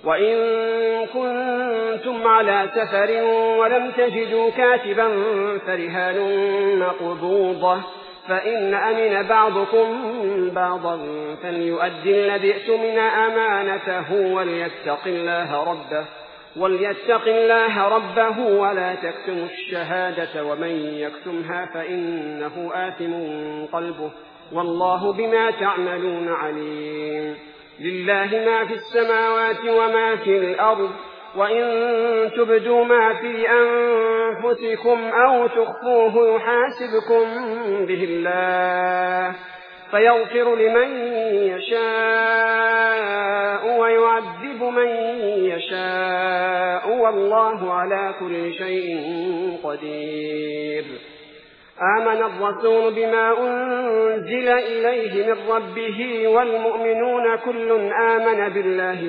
وإن كنتم على سفر ولم تجدوا كاتبا فرهان مقبوضة، فإن أمن بعضكم بعضا فليؤدي الذي اؤتمن أمانته وليتق الله ربه ولا تكتموا الشهادة ومن يكتمها فإنه آثم قلبه والله بما تعملون عليم. لله ما في السماوات وما في الأرض، وإن تبدوا ما في أنفسكم أو تخفوه يحاسبكم به الله فيغفر لمن يشاء ويعذب من يشاء والله على كل شيء قدير. آمن الرسول بما أنزل إليه من ربه والمؤمنون كل آمن بالله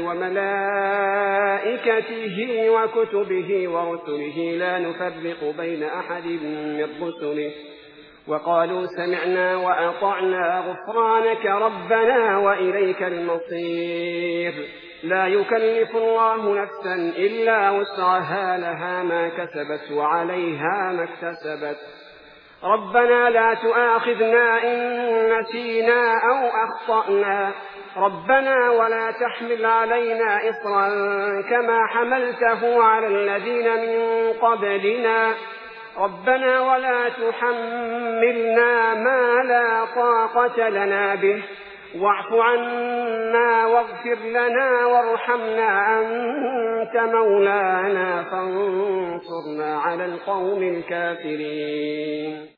وملائكته وكتبه ورسله لا نفرق بين أحد من رسله وقالوا سمعنا وأطعنا غفرانك ربنا وإليك المصير. لا يكلف الله نفسا إلا وسعها لها ما كسبت وعليها ما اكتسبت. ربنا لا تؤاخذنا إن نسينا أو أخطأنا ربنا ولا تحمل علينا إصرا كما حملته على الذين من قبلنا ربنا ولا تحملنا ما لا طاقة لنا به واعف عنا واغفر لنا وارحمنا أنت مولانا فانصرنا على القوم الكافرين.